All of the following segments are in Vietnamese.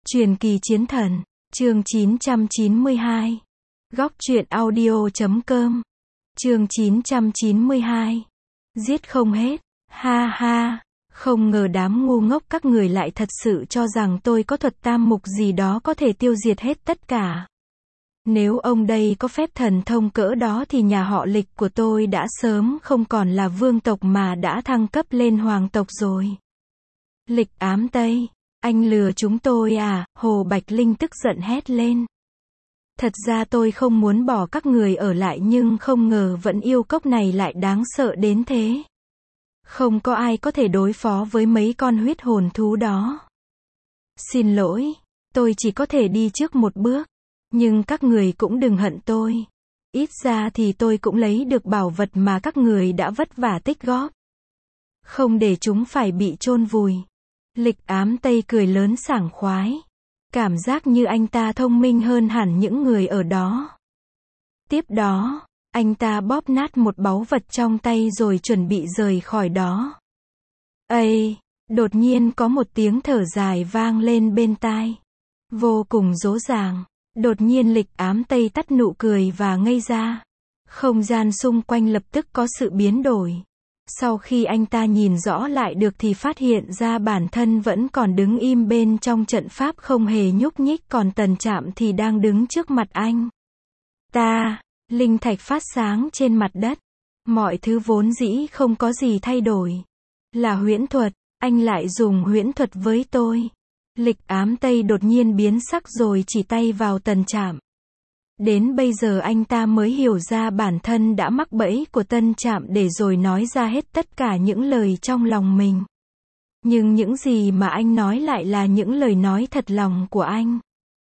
Truyền kỳ chiến thần, chương 992. Góc truyện audio.com. Chương 992. Giết không hết, ha ha, không ngờ đám ngu ngốc các người lại thật sự cho rằng tôi có thuật tam mục gì đó có thể tiêu diệt hết tất cả. Nếu ông đây có phép thần thông cỡ đó thì nhà họ Lịch của tôi đã sớm không còn là vương tộc mà đã thăng cấp lên hoàng tộc rồi. Lịch ám Tây, anh lừa chúng tôi à? Hồ Bạch Linh tức giận hét lên. Thật ra tôi không muốn bỏ các người ở lại nhưng không ngờ vẫn yêu cốc này lại đáng sợ đến thế. Không có ai có thể đối phó với mấy con huyết hồn thú đó. Xin lỗi, tôi chỉ có thể đi trước một bước. Nhưng các người cũng đừng hận tôi. Ít ra thì tôi cũng lấy được bảo vật mà các người đã vất vả tích góp. Không để chúng phải bị chôn vùi. Lịch ám Tây cười lớn sảng khoái. Cảm giác như anh ta thông minh hơn hẳn những người ở đó. Tiếp đó, anh ta bóp nát một báu vật trong tay rồi chuẩn bị rời khỏi đó. Ây, đột nhiên có một tiếng thở dài vang lên bên tai. Vô cùng dỗ dàng. Đột nhiên Lịch ám Tây tắt nụ cười và ngây ra. Không gian xung quanh lập tức có sự biến đổi. Sau khi anh ta nhìn rõ lại được thì phát hiện ra bản thân vẫn còn đứng im bên trong trận pháp không hề nhúc nhích, còn Tần Trạm thì đang đứng trước mặt anh. Linh thạch phát sáng trên mặt đất. Mọi thứ vốn dĩ không có gì thay đổi. Là huyễn thuật, anh lại dùng huyễn thuật với tôi. Lịch ám Tây đột nhiên biến sắc rồi chỉ tay vào Tần Trạm. Đến bây giờ anh ta mới hiểu ra bản thân đã mắc bẫy của Tân Trạm để rồi nói ra hết tất cả những lời trong lòng mình. Nhưng những gì mà anh nói lại là những lời nói thật lòng của anh.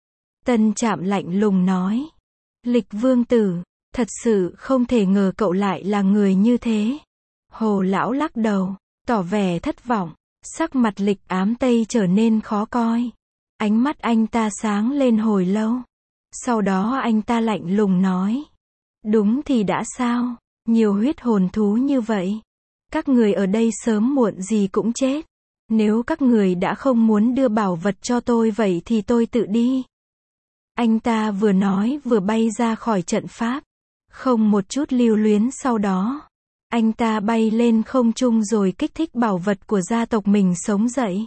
Tân Trạm lạnh lùng nói. Lịch vương tử, thật sự không thể ngờ cậu lại là người như thế. Hồ lão lắc đầu, tỏ vẻ thất vọng. Sắc mặt Lịch ám Tây trở nên khó coi. Ánh mắt anh ta sáng lên hồi lâu. Sau đó anh ta lạnh lùng nói. Đúng thì đã sao? Nhiều huyết hồn thú như vậy. Các người ở đây sớm muộn gì cũng chết. Nếu các người đã không muốn đưa bảo vật cho tôi vậy thì tôi tự đi. Anh ta vừa nói vừa bay ra khỏi trận pháp. Không một chút lưu luyến sau đó. Anh ta bay lên không trung rồi kích thích bảo vật của gia tộc mình sống dậy.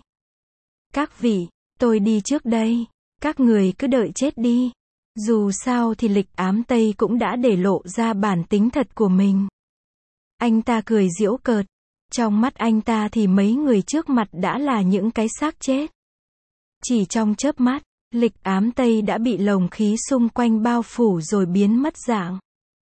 Các vị, tôi đi trước đây. Các người cứ đợi chết đi. Dù sao thì Lịch ám Tây cũng đã để lộ ra bản tính thật của mình. Anh ta cười giễu cợt. Trong mắt anh ta thì mấy người trước mặt đã là những cái xác chết. Chỉ trong chớp mắt, Lịch ám Tây đã bị lồng khí xung quanh bao phủ rồi biến mất dạng.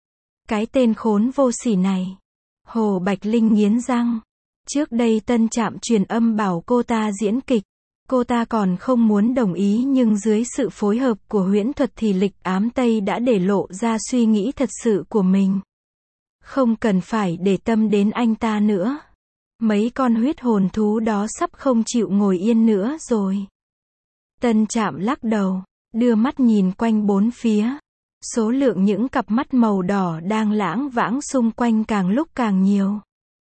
Cái tên khốn vô sỉ này. Hồ Bạch Linh nghiến răng. Trước đây Tân Trạm truyền âm bảo cô ta diễn kịch. Cô ta còn không muốn đồng ý nhưng dưới sự phối hợp của huyễn thuật thì Lịch ám Tây đã để lộ ra suy nghĩ thật sự của mình. Không cần phải để tâm đến anh ta nữa. Mấy con huyết hồn thú đó sắp không chịu ngồi yên nữa rồi. Tân Trạm lắc đầu, đưa mắt nhìn quanh bốn phía. Số lượng những cặp mắt màu đỏ đang lãng vãng xung quanh càng lúc càng nhiều.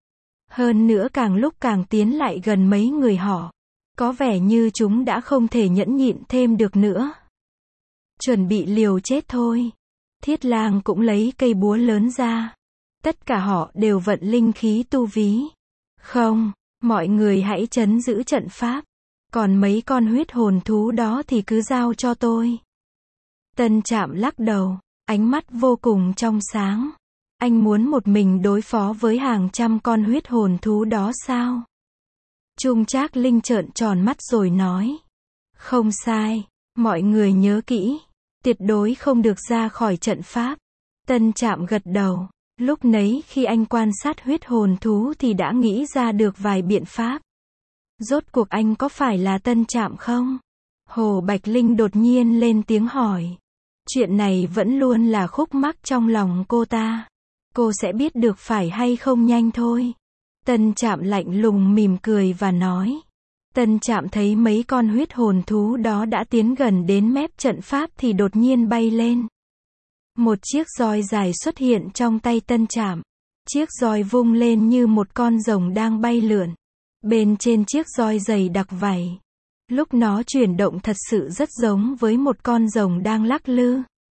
Hơn nữa càng lúc càng tiến lại gần mấy người họ. Có vẻ như chúng đã không thể nhẫn nhịn thêm được nữa. Chuẩn bị liều chết thôi. Thiết Lang cũng lấy cây búa lớn ra. Tất cả họ đều vận linh khí tu ví. Không, mọi người hãy trấn giữ trận pháp. Còn mấy con huyết hồn thú đó thì cứ giao cho tôi. Tân Trạm lắc đầu, ánh mắt vô cùng trong sáng. Anh muốn một mình đối phó với hàng trăm con huyết hồn thú đó sao? Trung Trác Linh trợn tròn mắt rồi nói. Không sai, mọi người nhớ kỹ. Tuyệt đối không được ra khỏi trận pháp. Tân Trạm gật đầu. Lúc nấy khi anh quan sát huyết hồn thú thì đã nghĩ ra được vài biện pháp. Rốt cuộc anh có phải là Tân Trạm không? Hồ Bạch Linh đột nhiên lên tiếng hỏi. Chuyện này vẫn luôn là khúc mắc trong lòng cô ta. Cô sẽ biết được phải hay không nhanh thôi. Tân Trạm lạnh lùng mỉm cười và nói. Tân Trạm thấy mấy con huyết hồn thú đó đã tiến gần đến mép trận pháp thì đột nhiên bay lên. Một chiếc roi dài xuất hiện trong tay Tân Trạm. Chiếc roi vung lên như một con rồng đang bay lượn. Bên trên chiếc roi dày đặc vảy. Lúc nó chuyển động thật sự rất giống với một con rồng đang lắc lư.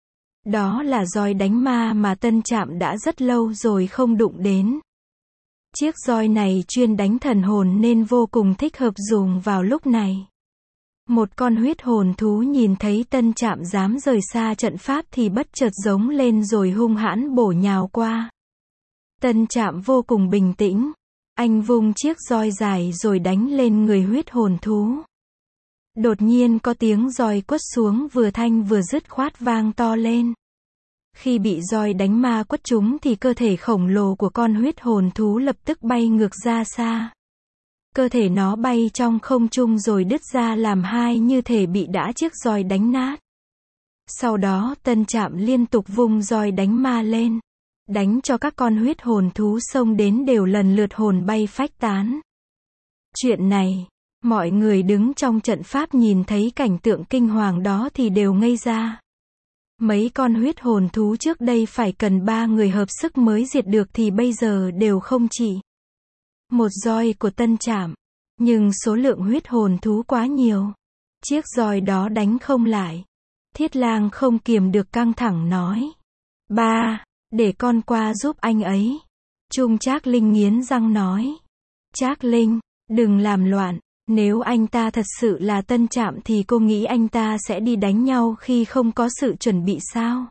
Đó là roi đánh ma mà Tân Trạm đã rất lâu rồi không đụng đến. Chiếc roi này chuyên đánh thần hồn nên vô cùng thích hợp dùng vào lúc này. Một con huyết hồn thú nhìn thấy Tân Trạm dám rời xa trận pháp thì bất chợt giống lên rồi hung hãn bổ nhào qua. Tân Trạm vô cùng bình tĩnh. Anh vung chiếc roi dài rồi đánh lên người huyết hồn thú. Đột nhiên có tiếng roi quất xuống vừa thanh vừa dứt khoát vang to lên. Khi bị roi đánh ma quất trúng thì cơ thể khổng lồ của con huyết hồn thú lập tức bay ngược ra xa. Cơ thể nó bay trong không trung rồi đứt ra làm hai như thể bị đã chiếc roi đánh nát. Sau đó Tân Trạm liên tục vung roi đánh ma lên. Đánh cho các con huyết hồn thú xông đến đều lần lượt hồn bay phách tán. Chuyện này, mọi người đứng trong trận pháp nhìn thấy cảnh tượng kinh hoàng đó thì đều ngây ra. Mấy con huyết hồn thú trước đây phải cần 3 người hợp sức mới diệt được thì bây giờ đều không chỉ một roi của Tân Trạm. Nhưng số lượng huyết hồn thú quá nhiều. Chiếc roi đó đánh không lại. Thiết Lang không kiềm được căng thẳng nói. Ba, để con qua giúp anh ấy. Trung Trác Linh nghiến răng nói. Trác Linh, đừng làm loạn. Nếu anh ta thật sự là Tân Trạm thì cô nghĩ anh ta sẽ đi đánh nhau khi không có sự chuẩn bị sao?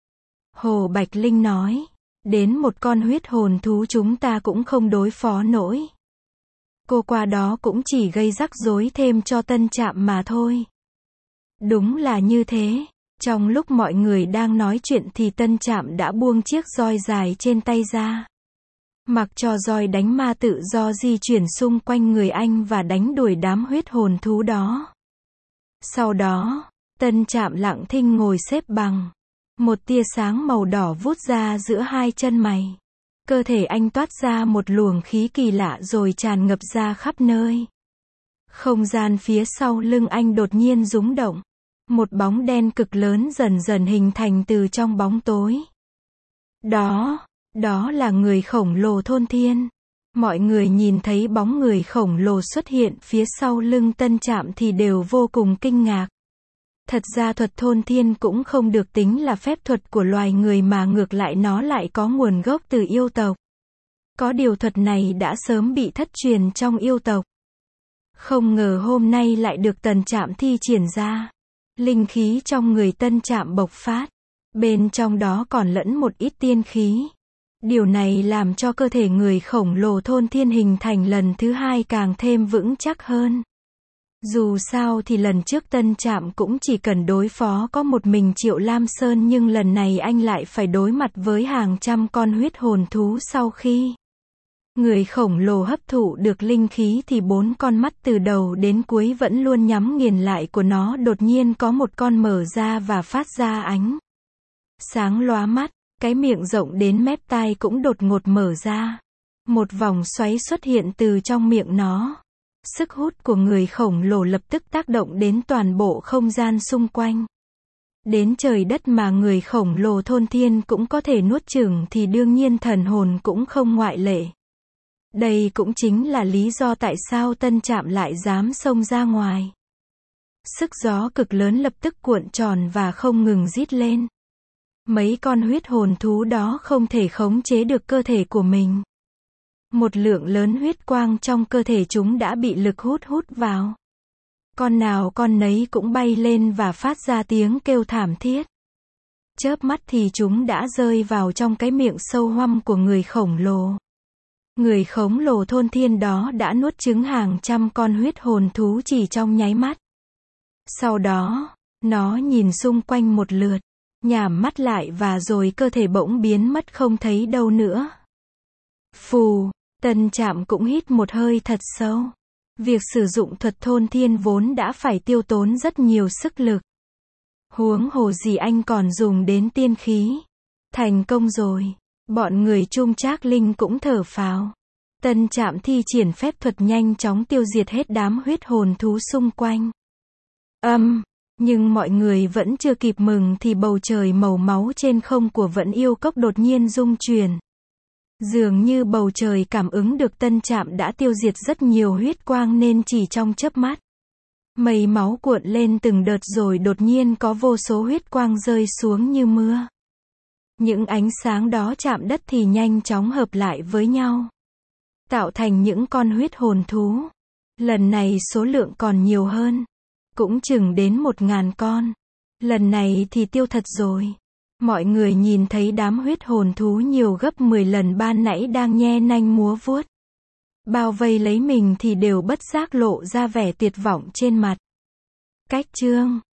Hồ Bạch Linh nói. Đến một con huyết hồn thú chúng ta cũng không đối phó nổi. Cô qua đó cũng chỉ gây rắc rối thêm cho Tân Trạm mà thôi. Đúng là như thế. Trong lúc mọi người đang nói chuyện thì Tân Trạm đã buông chiếc roi dài trên tay ra. Mặc cho roi đánh ma tự do di chuyển xung quanh người anh và đánh đuổi đám huyết hồn thú đó. Sau đó, Tân Trạm lặng thinh ngồi xếp bằng. Một tia sáng màu đỏ vút ra giữa hai chân mày. Cơ thể anh toát ra một luồng khí kỳ lạ rồi tràn ngập ra khắp nơi. Không gian phía sau lưng anh đột nhiên rúng động. Một bóng đen cực lớn dần dần hình thành từ trong bóng tối. Đó là người khổng lồ thôn thiên. Mọi người nhìn thấy bóng người khổng lồ xuất hiện phía sau lưng Tân Trạm thì đều vô cùng kinh ngạc. Thật ra thuật thôn thiên cũng không được tính là phép thuật của loài người mà ngược lại nó lại có nguồn gốc từ yêu tộc. Có điều thuật này đã sớm bị thất truyền trong yêu tộc. Không ngờ hôm nay lại được Tân Trạm thi triển ra. Linh khí trong người Tân Trạm bộc phát. Bên trong đó còn lẫn một ít tiên khí. Điều này làm cho cơ thể người khổng lồ thôn thiên hình thành lần thứ hai càng thêm vững chắc hơn. Dù sao thì lần trước Tân Trạm cũng chỉ cần đối phó có một mình Triệu Lam Sơn nhưng lần này anh lại phải đối mặt với hàng trăm con huyết hồn thú sau khi người khổng lồ hấp thụ được linh khí thì 4 con mắt từ đầu đến cuối vẫn luôn nhắm nghiền lại của nó đột nhiên có một con mở ra và phát ra ánh sáng lóa mắt, cái miệng rộng đến mép tai cũng đột ngột mở ra. Một vòng xoáy xuất hiện từ trong miệng nó. Sức hút của người khổng lồ lập tức tác động đến toàn bộ không gian xung quanh. Đến trời đất mà người khổng lồ thôn thiên cũng có thể nuốt chửng thì đương nhiên thần hồn cũng không ngoại lệ. Đây cũng chính là lý do tại sao Tân Trạm lại dám xông ra ngoài. Sức gió cực lớn lập tức cuộn tròn và không ngừng rít lên. Mấy con huyết hồn thú đó không thể khống chế được cơ thể của mình. Một lượng lớn huyết quang trong cơ thể chúng đã bị lực hút vào. Con nào con nấy cũng bay lên và phát ra tiếng kêu thảm thiết. Chớp mắt thì chúng đã rơi vào trong cái miệng sâu hoăm của người khổng lồ. Người khổng lồ thôn thiên đó đã nuốt chửng hàng trăm con huyết hồn thú chỉ trong nháy mắt. Sau đó, nó nhìn xung quanh một lượt, nhắm mắt lại và rồi cơ thể bỗng biến mất không thấy đâu nữa. Phù, Tân Trạm cũng hít một hơi thật sâu. Việc sử dụng thuật thôn thiên vốn đã phải tiêu tốn rất nhiều sức lực. Huống hồ gì anh còn dùng đến tiên khí. Thành công rồi. Bọn người Trung Trác Linh cũng thở phào. Tân Trạm thi triển phép thuật nhanh chóng tiêu diệt hết đám huyết hồn thú xung quanh. Nhưng mọi người vẫn chưa kịp mừng thì bầu trời màu máu trên không của Vẫn Yêu Cốc đột nhiên rung chuyển. Dường như bầu trời cảm ứng được Tân Trạm đã tiêu diệt rất nhiều huyết quang nên chỉ trong chớp mắt. Mây máu cuộn lên từng đợt rồi đột nhiên có vô số huyết quang rơi xuống như mưa. Những ánh sáng đó chạm đất thì nhanh chóng hợp lại với nhau, tạo thành những con huyết hồn thú. Lần này số lượng còn nhiều hơn, cũng chừng đến 1000 con. Lần này thì tiêu thật rồi. Mọi người nhìn thấy đám huyết hồn thú nhiều gấp 10 lần ban nãy đang nhe nanh múa vuốt, bao vây lấy mình thì đều bất giác lộ ra vẻ tuyệt vọng trên mặt. Cách chương